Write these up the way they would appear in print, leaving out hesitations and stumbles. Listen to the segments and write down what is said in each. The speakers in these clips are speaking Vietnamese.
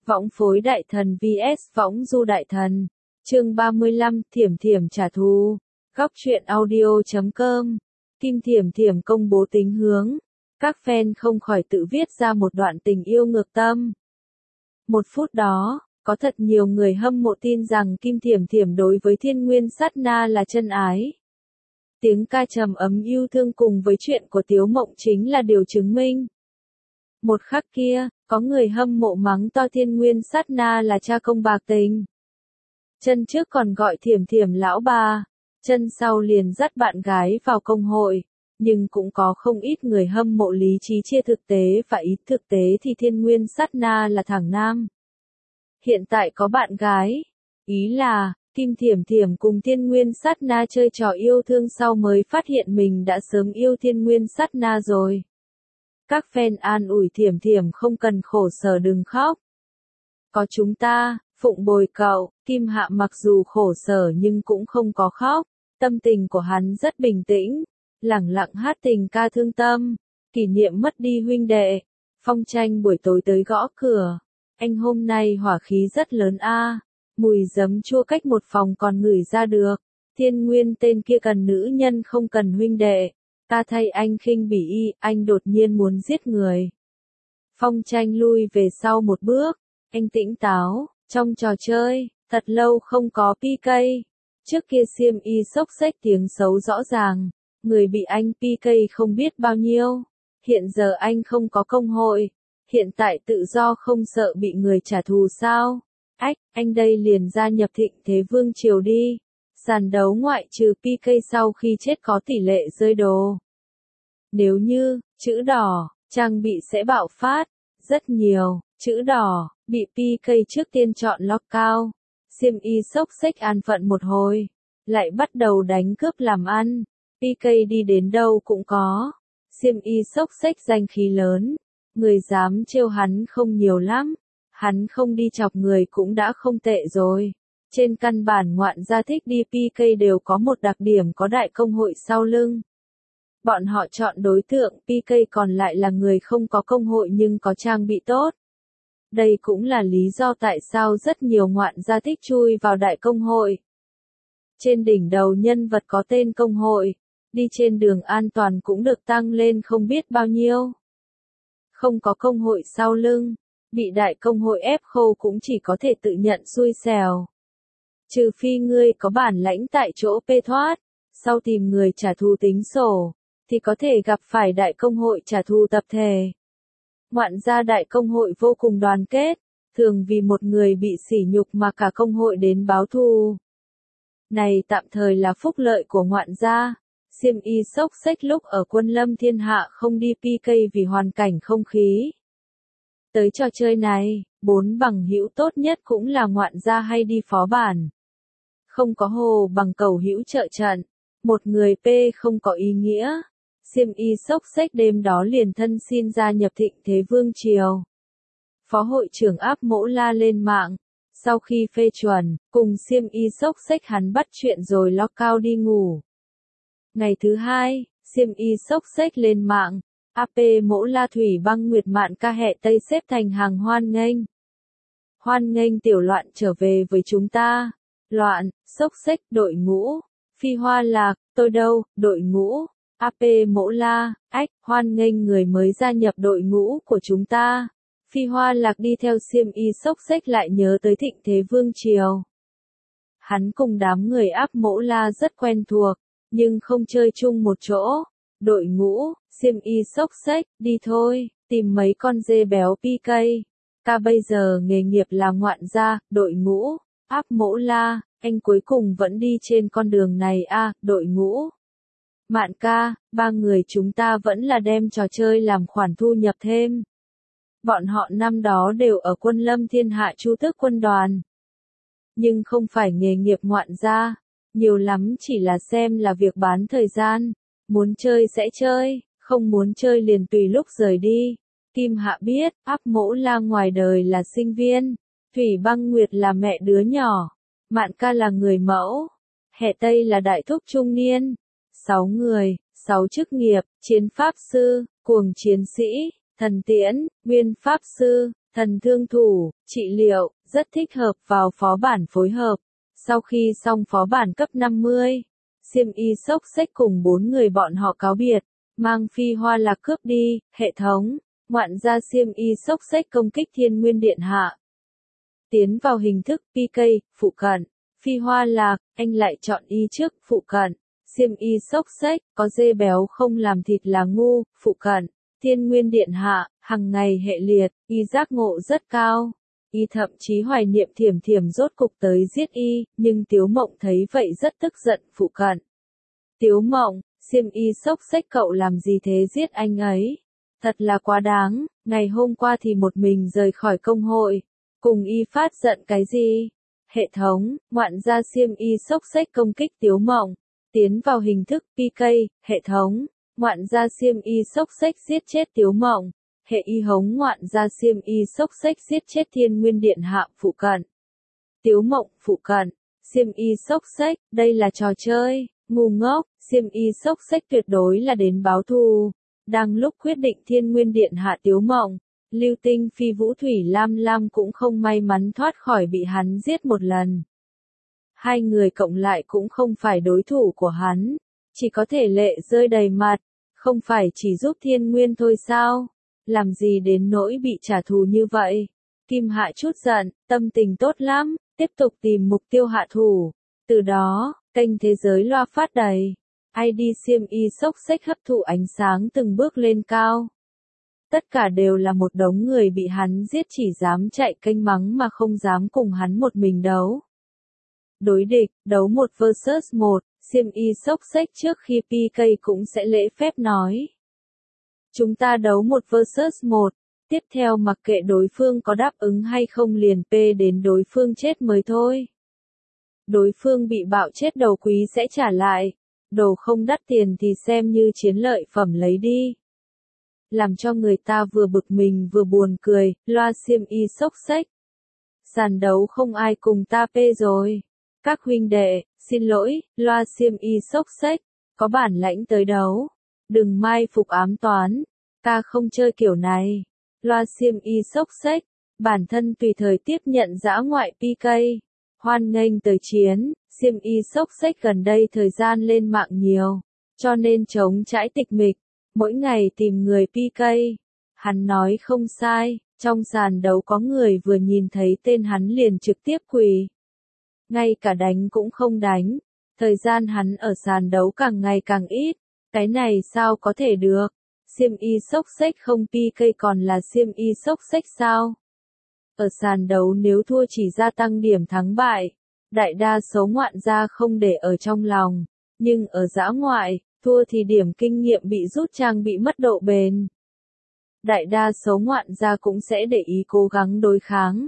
Võng phối đại thần vs võng du đại thần. Chương 35, Thiểm Thiểm trả thù. Góc truyện audio.com. Kim Thiểm Thiểm công bố tính hướng. Các fan không khỏi tự viết ra một đoạn tình yêu ngược tâm. Một phút đó, có thật nhiều người hâm mộ tin rằng Kim Thiểm Thiểm đối với Thiên Nguyên Sát Na là chân ái. Tiếng ca trầm ấm yêu thương cùng với chuyện của Tiếu Mộng chính là điều chứng minh. Một khắc kia, có người hâm mộ mắng to Thiên Nguyên Sát Na là cha công bạc tình. Chân trước còn gọi Thiểm Thiểm lão bà, chân sau liền dắt bạn gái vào công hội, nhưng cũng có không ít người hâm mộ lý trí chia thực tế và ý thực tế thì Thiên Nguyên Sát Na là thằng nam. Hiện tại có bạn gái, ý là, Kim Thiểm Thiểm cùng Thiên Nguyên Sát Na chơi trò yêu thương sau mới phát hiện mình đã sớm yêu Thiên Nguyên Sát Na rồi. Các fan an ủi Thiểm Thiểm không cần khổ sở đừng khóc. Có chúng ta, phụng bồi cậu, Kim Hạ mặc dù khổ sở nhưng cũng không có khóc, tâm tình của hắn rất bình tĩnh, lẳng lặng hát tình ca thương tâm, kỷ niệm mất đi huynh đệ. Phong Tranh buổi tối tới gõ cửa, anh hôm nay hỏa khí rất lớn a, mùi giấm chua cách một phòng còn ngửi ra được, Thiên Nguyên tên kia cần nữ nhân không cần huynh đệ. Ta thay anh khinh bỉ y, anh đột nhiên muốn giết người. Phong Tranh lui về sau một bước, anh tỉnh táo, trong trò chơi, thật lâu không có PK. Trước kia xiêm y xốc xếch tiếng xấu rõ ràng, người bị anh PK không biết bao nhiêu. Hiện giờ anh không có công hội, hiện tại tự do không sợ bị người trả thù sao? Ách, anh đây liền gia nhập Thịnh Thế Vương Triều đi. Sàn đấu ngoại trừ PK sau khi chết có tỷ lệ rơi đồ. Nếu như, chữ đỏ, trang bị sẽ bạo phát, rất nhiều, chữ đỏ, bị PK trước tiên chọn lock cao. Xiêm y xốc xếch an phận một hồi, lại bắt đầu đánh cướp làm ăn. PK đi đến đâu cũng có. Xiêm y xốc xếch danh khí lớn, người dám trêu hắn không nhiều lắm. Hắn không đi chọc người cũng đã không tệ rồi. Trên căn bản ngoạn gia thích đi PK đều có một đặc điểm có đại công hội sau lưng. Bọn họ chọn đối tượng PK còn lại là người không có công hội nhưng có trang bị tốt. Đây cũng là lý do tại sao rất nhiều ngoạn gia thích chui vào đại công hội. Trên đỉnh đầu nhân vật có tên công hội, đi trên đường an toàn cũng được tăng lên không biết bao nhiêu. Không có công hội sau lưng, bị đại công hội ép khô cũng chỉ có thể tự nhận xui xẻo. Trừ phi ngươi có bản lãnh tại chỗ pê thoát, sau tìm người trả thù tính sổ, thì có thể gặp phải đại công hội trả thù tập thể. Ngoạn gia đại công hội vô cùng đoàn kết, thường vì một người bị sỉ nhục mà cả công hội đến báo thù. Này tạm thời là phúc lợi của ngoạn gia. Xiêm y xốc xếch lúc ở Quân Lâm Thiên Hạ không đi PK vì hoàn cảnh không khí. Tới trò chơi này, 4 bằng hữu tốt nhất cũng là ngoạn gia hay đi phó bản. Không có hồ bằng cầu hữu trợ trận, một người P không có ý nghĩa. Xiêm y xốc xếch đêm đó liền thân xin gia nhập Thịnh Thế Vương Triều. Phó hội trưởng Áp Mỗ la lên mạng, sau khi phê chuẩn, cùng xiêm y xốc xếch hắn bắt chuyện rồi lock cao đi ngủ. Ngày thứ hai, xiêm y xốc xếch lên mạng, AP Mỗ la Thủy Băng Nguyệt Mạn ca hẹ Tây xếp thành hàng hoan nghênh. Hoan nghênh tiểu loạn trở về với chúng ta. Loạn, xốc xếch, đội ngũ. Phi Hoa Lạc, tôi đâu, đội ngũ. AP Mỗ la, ách, hoan nghênh người mới gia nhập đội ngũ của chúng ta. Phi Hoa Lạc đi theo xiêm y xốc xếch lại nhớ tới Thịnh Thế Vương Triều. Hắn cùng đám người Áp Mỗ la rất quen thuộc, nhưng không chơi chung một chỗ. Đội ngũ, xiêm y xốc xếch, đi thôi, tìm mấy con dê béo PK. Ta bây giờ nghề nghiệp là ngoạn gia, đội ngũ. Áp Mỗ la, anh cuối cùng vẫn đi trên con đường này à, đội ngũ. Mạn ca, 3 người chúng ta vẫn là đem trò chơi làm khoản thu nhập thêm. Bọn họ năm đó đều ở Quân Lâm Thiên Hạ Chu Tước quân đoàn. Nhưng không phải nghề nghiệp ngoạn gia, nhiều lắm chỉ là xem là việc bán thời gian. Muốn chơi sẽ chơi, không muốn chơi liền tùy lúc rời đi. Kim Hạ biết, Áp Mỗ la ngoài đời là sinh viên, Thủy Băng Nguyệt là mẹ đứa nhỏ, Mạn ca là người mẫu, Hẹ Tây là đại thúc trung niên. 6 người, 6 chức nghiệp, chiến pháp sư, cuồng chiến sĩ, thần tiễn, nguyên pháp sư, Thần thương thủ, trị liệu, rất thích hợp vào phó bản phối hợp. Sau khi xong phó bản cấp 50, Xiêm Y xốc xếch cùng 4 người bọn họ cáo biệt, mang Phi Hoa Lạc cướp đi, hệ thống, ngoạn gia Xiêm Y xốc xếch công kích Thiên Nguyên Điện Hạ. Tiến vào hình thức PK, phụ cận, Phi Hoa Lạc, anh lại chọn Y trước, phụ cận, Xiêm Y xốc xếch, có dê béo không làm thịt là ngu, phụ cận, Thiên Nguyên Điện Hạ, hằng ngày hệ liệt, Y giác ngộ rất cao. Y thậm chí hoài niệm Thiểm Thiểm rốt cục tới giết Y, nhưng Tiếu Mộng thấy vậy rất tức giận, phụ cận. Tiếu Mộng, Xiêm Y xốc xếch cậu làm gì thế giết anh ấy? Thật là quá đáng, ngày hôm qua thì một mình rời khỏi công hội, cùng Y phát giận cái gì? Hệ thống, ngoạn gia Xiêm Y xốc xếch công kích Tiếu Mộng, tiến vào hình thức PK, hệ thống, ngoạn gia Xiêm Y xốc xếch giết chết Tiếu Mộng. Hệ Y hống ngoạn gia Xiêm Y xốc xếch giết chết Thiên Nguyên Điện Hạ, phụ cận. Tiếu Mộng, phụ cận. Xiêm Y xốc xếch, đây là trò chơi, ngu ngốc, Xiêm Y xốc xếch tuyệt đối là đến báo thù. Đang lúc quyết định Thiên Nguyên Điện Hạ Tiếu Mộng, Lưu Tinh Phi Vũ Thủy Lam Lam cũng không may mắn thoát khỏi bị hắn giết một lần. Hai người cộng lại cũng không phải đối thủ của hắn, chỉ có thể lệ rơi đầy mặt, không phải chỉ giúp Thiên Nguyên thôi sao? Làm gì đến nỗi bị trả thù như vậy? Kim Hạ chút giận, tâm tình tốt lắm, tiếp tục tìm mục tiêu hạ thủ. Từ đó, kênh thế giới loa phát đầy. ID Xiêm Y xốc xếch hấp thụ ánh sáng từng bước lên cao. Tất cả đều là một đống người bị hắn giết chỉ dám chạy kênh mắng mà không dám cùng hắn một mình đấu. Đối địch, đấu 1 vs 1, Xiêm Y xốc xếch trước khi PK cũng sẽ lễ phép nói. Chúng ta đấu 1 vs 1, tiếp theo mặc kệ đối phương có đáp ứng hay không liền P đến đối phương chết mới thôi. Đối phương bị bạo chết đầu quý sẽ trả lại, đồ không đắt tiền thì xem như chiến lợi phẩm lấy đi. Làm cho người ta vừa bực mình vừa buồn cười, loa Xiêm Y xốc xếch. Sàn đấu không ai cùng ta P rồi. Các huynh đệ, xin lỗi, loa Xiêm Y xốc xếch, có bản lãnh tới đấu. Đừng mai phục ám toán, ta không chơi kiểu này. Loa Xiêm Y xốc xếch, bản thân tùy thời tiếp nhận dã ngoại PK. Hoan nghênh tới chiến, Xiêm Y xốc xếch gần đây thời gian lên mạng nhiều, cho nên chống trãi tịch mịch, mỗi ngày tìm người PK. Hắn nói không sai, trong sàn đấu có người vừa nhìn thấy tên hắn liền trực tiếp quỳ. Ngay cả đánh cũng không đánh, thời gian hắn ở sàn đấu càng ngày càng ít, cái này sao có thể được? Xiêm Y xốc xếch không PK còn là Xiêm Y xốc xếch sao? Ở sàn đấu nếu thua chỉ gia tăng điểm thắng bại, đại đa số ngoạn gia không để ở trong lòng, nhưng ở dã ngoại, thua thì điểm kinh nghiệm bị rút trang bị mất độ bền. Đại đa số ngoạn gia cũng sẽ để ý cố gắng đối kháng.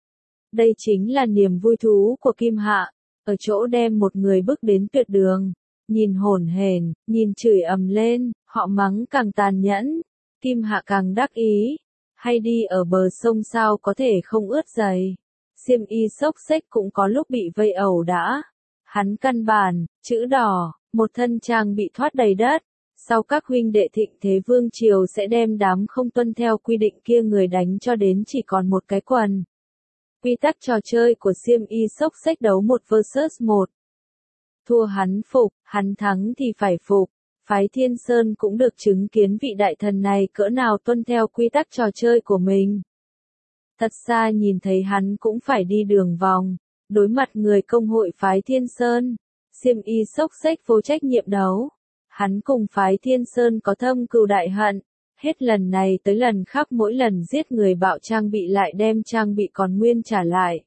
Đây chính là niềm vui thú của Kim Hạ, ở chỗ đem một người bước đến tuyệt đường. Nhìn hổn hển, nhìn chửi ầm lên, họ mắng càng tàn nhẫn, Kim Hạ càng đắc ý, hay đi ở bờ sông sao có thể không ướt giày. Xiêm Y xốc xếch cũng có lúc bị vây ẩu đả. Hắn căn bản, chữ đỏ, một thân trang bị thoát đầy đất. Sau các huynh đệ Thịnh Thế Vương Triều sẽ đem đám không tuân theo quy định kia người đánh cho đến chỉ còn một cái quần. Quy tắc trò chơi của Xiêm Y xốc xếch đấu 1 vs 1. Thua hắn phục, hắn thắng thì phải phục. Phái Thiên Sơn cũng được chứng kiến vị đại thần này cỡ nào tuân theo quy tắc trò chơi của mình. Thật xa nhìn thấy hắn cũng phải đi đường vòng, đối mặt người công hội Phái Thiên Sơn. Xiêm Y xốc xếch vô trách nhiệm đấu. Hắn cùng Phái Thiên Sơn có thâm cừu đại hận, hết lần này tới lần khác mỗi lần giết người bạo trang bị lại đem trang bị còn nguyên trả lại.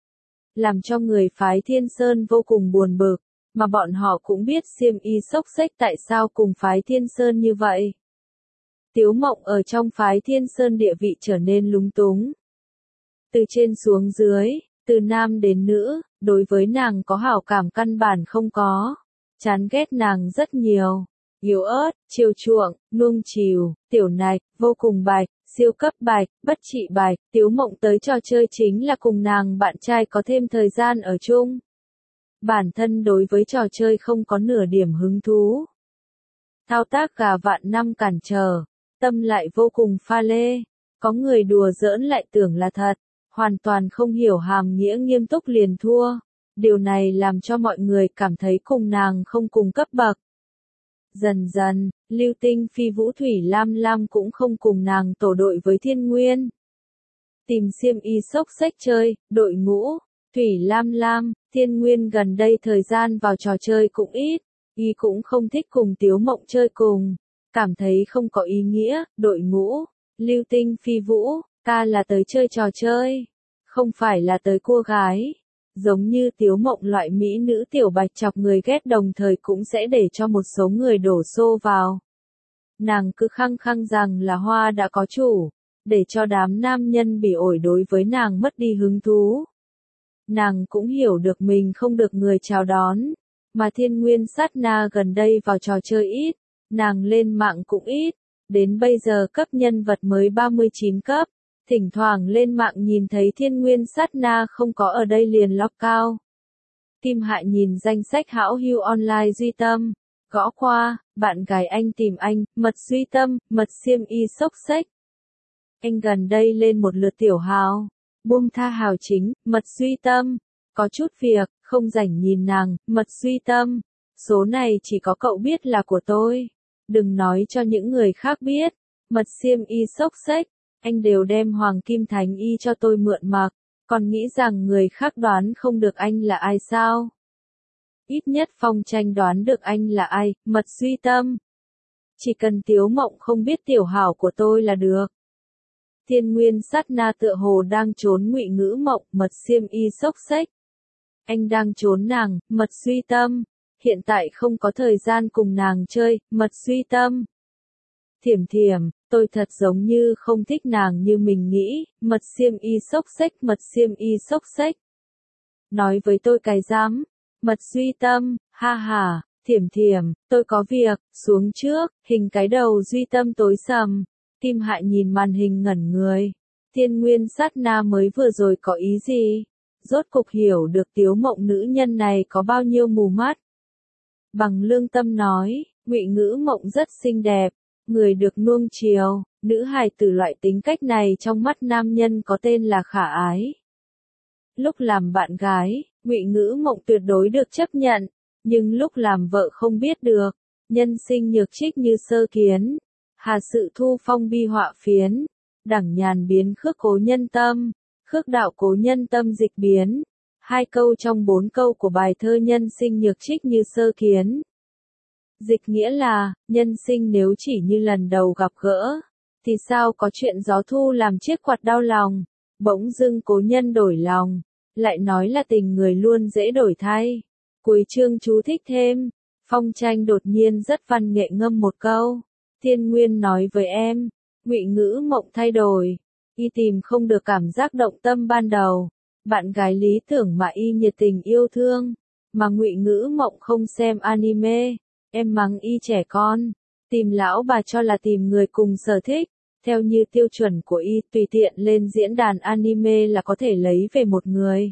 Làm cho người Phái Thiên Sơn vô cùng buồn bực. Mà bọn họ cũng biết Xiêm Y xốc xếch tại sao cùng Phái Thiên Sơn như vậy. Tiếu Mộng ở trong Phái Thiên Sơn địa vị trở nên lúng túng. Từ trên xuống dưới, từ nam đến nữ, đối với nàng có hảo cảm căn bản không có. Chán ghét nàng rất nhiều. Yếu ớt, chiều chuộng, nuông chiều, tiểu nạch, vô cùng bạch, siêu cấp bạch, bất trị bạch. Tiếu Mộng tới trò chơi chính là cùng nàng bạn trai có thêm thời gian ở chung. Bản thân đối với trò chơi không có nửa điểm hứng thú. Thao tác gà vạn năm cản trở, tâm lại vô cùng pha lê. Có người đùa giỡn lại tưởng là thật, hoàn toàn không hiểu hàm nghĩa nghiêm túc liền thua. Điều này làm cho mọi người cảm thấy cùng nàng không cùng cấp bậc. Dần dần, Lưu Tinh Phi Vũ Thủy Lam Lam cũng không cùng nàng tổ đội với Thiên Nguyên. Tìm xiêm y xốc xách chơi, đội ngũ, Thủy Lam Lam, Thiên Nguyên gần đây thời gian vào trò chơi cũng ít, y cũng không thích cùng Tiếu Mộng chơi cùng, cảm thấy không có ý nghĩa, đội ngũ, Lưu Tinh Phi Vũ, ta là tới chơi trò chơi, không phải là tới cua gái. Giống như Tiếu Mộng loại mỹ nữ tiểu bạch chọc người ghét đồng thời cũng sẽ để cho một số người đổ xô vào. Nàng cứ khăng khăng rằng là hoa đã có chủ, để cho đám nam nhân bị ổi đối với nàng mất đi hứng thú. Nàng cũng hiểu được mình không được người chào đón, mà Thiên Nguyên sát na gần đây vào trò chơi ít, nàng lên mạng cũng ít, đến bây giờ cấp nhân vật mới 39 cấp. Thỉnh thoảng lên mạng nhìn thấy Thiên Nguyên sát na không có ở đây liền lóc cao. Kim Hại nhìn danh sách hảo hữu online Duy Tâm, gõ qua, bạn gái anh tìm anh, mật Duy Tâm, mật xiêm y xốc xách. Anh gần đây lên một lượt tiểu hào, buông tha hào chính, mật Duy Tâm, có chút việc, không rảnh nhìn nàng, mật Duy Tâm, số này chỉ có cậu biết là của tôi, đừng nói cho những người khác biết, mật xiêm y xốc xách. Anh đều đem Hoàng Kim Thánh Y cho tôi mượn mặc, còn nghĩ rằng người khác đoán không được anh là ai sao? Ít nhất Phong Tranh đoán được anh là ai, mật Duy Tâm. Chỉ cần Tiếu Mộng không biết tiểu hảo của tôi là được. Thiên Nguyên sát na tựa hồ đang trốn Ngụy Ngữ Mộng, mật xiêm y xốc xách. Anh đang trốn nàng, mật Duy Tâm. Hiện tại không có thời gian cùng nàng chơi, mật Duy Tâm. Thiểm Thiểm, tôi thật giống như không thích nàng như mình nghĩ, mật xiêm y xốc xách, mật xiêm y xốc xách. Nói với tôi cái dám, mật Duy Tâm, ha ha, Thiểm Thiểm, tôi có việc, xuống trước, hình cái đầu Duy Tâm tối sầm. Kim Hại nhìn màn hình ngẩn người. Thiên Nguyên sát na mới vừa rồi có ý gì? Rốt cục hiểu được Tiếu Mộng nữ nhân này có bao nhiêu mù mắt. Bằng lương tâm nói, Ngụy Ngữ Mộng rất xinh đẹp. Người được nuông chiều, nữ hài tử loại tính cách này trong mắt nam nhân có tên là khả ái. Lúc làm bạn gái, Ngụy Ngữ Mộng tuyệt đối được chấp nhận, nhưng lúc làm vợ không biết được, nhân sinh nhược trích như sơ kiến, hà sự thu phong bi họa phiến, đẳng nhàn biến khước cố nhân tâm, khước đạo cố nhân tâm dịch biến. 2 câu trong 4 câu của bài thơ nhân sinh nhược trích như sơ kiến. Dịch nghĩa là, nhân sinh nếu chỉ như lần đầu gặp gỡ, thì sao có chuyện gió thu làm chiếc quạt đau lòng, bỗng dưng cố nhân đổi lòng, lại nói là tình người luôn dễ đổi thay. Cuối chương chú thích thêm, Phong Tranh đột nhiên rất văn nghệ ngâm một câu, Thiên Nguyên nói với em, Ngụy Ngữ Mộng thay đổi, y tìm không được cảm giác động tâm ban đầu, bạn gái lý tưởng mà y nhiệt tình yêu thương, mà Ngụy Ngữ Mộng không xem anime. Em mắng y trẻ con, tìm lão bà cho là tìm người cùng sở thích, theo như tiêu chuẩn của y tùy tiện lên diễn đàn anime là có thể lấy về một người.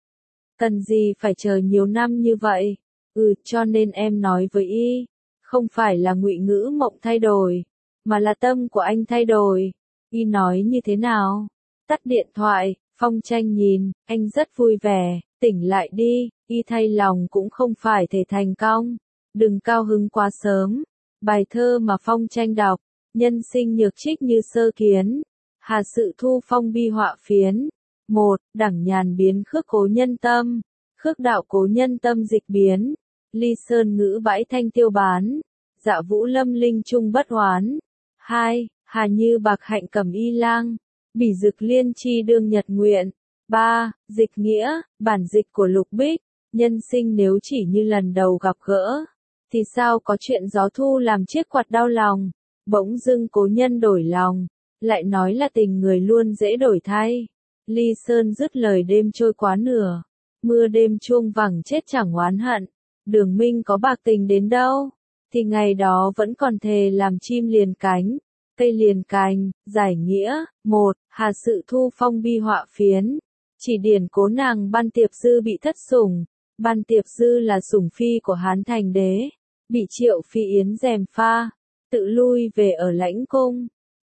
Cần gì phải chờ nhiều năm như vậy? Cho nên em nói với y, không phải là Ngụy Ngữ Mộng thay đổi, mà là tâm của anh thay đổi. Y nói như thế nào? Tắt điện thoại, Phong Tranh nhìn, anh rất vui vẻ, tỉnh lại đi, y thay lòng cũng không phải thể thành công. Đừng cao hứng quá sớm. Bài thơ mà Phong Tranh đọc, nhân sinh nhược trích như sơ kiến, hà sự thu phong bi họa phiến. 1. Đẳng nhàn biến khước cố nhân tâm, khước đạo cố nhân tâm dịch biến. Ly sơn ngữ bãi thanh tiêu bán, dạ vũ lâm linh trung bất hoán. 2. Hà như bạc hạnh cầm y lang, bỉ dực liên chi đương nhật nguyện. 3. Dịch nghĩa, bản dịch của Lục Bích, nhân sinh nếu chỉ như lần đầu gặp gỡ, thì sao có chuyện gió thu làm chiếc quạt đau lòng, bỗng dưng cố nhân đổi lòng, lại nói là tình người luôn dễ đổi thay. Ly Sơn dứt lời đêm trôi quá nửa, mưa đêm chuông vẳng chết chẳng oán hận, Đường Minh có bạc tình đến đâu, thì ngày đó vẫn còn thề làm chim liền cánh, cây liền cành, giải nghĩa. 1. Hà sự thu phong bi họa phiến, chỉ điển cố nàng Ban Tiệp Dư bị thất sủng. Ban Tiệp Dư là sủng phi của Hán Thành Đế, bị Triệu Phi Yến gièm pha, tự lui về ở lãnh cung.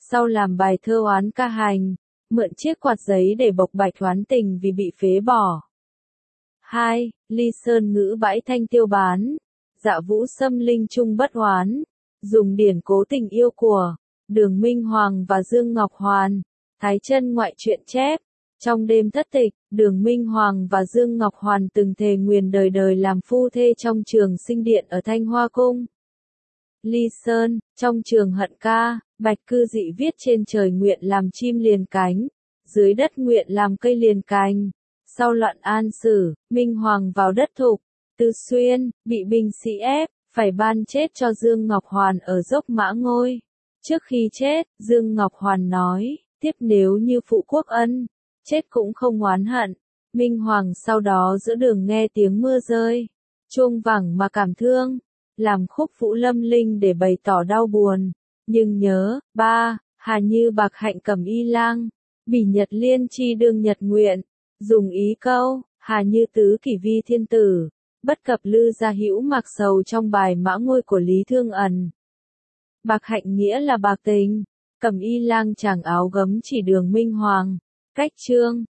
Sau làm bài thơ oán ca hành, mượn chiếc quạt giấy để bộc bạch oán tình vì bị phế bỏ. 2. Ly sơn ngữ bãi thanh tiêu bán, dạ vũ xâm linh trung bất oán, dùng điển cố tình yêu của Đường Minh Hoàng và Dương Ngọc Hoàn. Thái Chân ngoại truyện chép, trong đêm thất tịch, Đường Minh Hoàng và Dương Ngọc Hoàn từng thề nguyền đời đời làm phu thê trong trường sinh điện ở Thanh Hoa Cung. Ly Sơn, trong trường hận ca, Bạch Cư Dị viết trên trời nguyện làm chim liền cánh, dưới đất nguyện làm cây liền cành. Sau loạn An Sử, Minh Hoàng vào đất Thục, Tư Xuyên, bị binh sĩ ép, phải ban chết cho Dương Ngọc Hoàn ở dốc Mã Ngôi. Trước khi chết, Dương Ngọc Hoàn nói, tiếp nếu như phụ quốc ân, chết cũng không oán hận. Minh Hoàng sau đó giữa đường nghe tiếng mưa rơi, chuông vẳng mà cảm thương, làm khúc Vũ Lâm Linh để bày tỏ đau buồn. Nhưng nhớ, 3. Hà như bạc hạnh cầm y lang, bỉ nhật liên chi đương nhật nguyện, dùng ý câu, hà như tứ kỷ vi thiên tử, bất cập lư gia hữu mặc sầu trong bài Mã Ngôi của Lý Thương Ẩn. Bạc hạnh nghĩa là bạc tình, cầm y lang chàng áo gấm chỉ Đường Minh Hoàng. Cách chương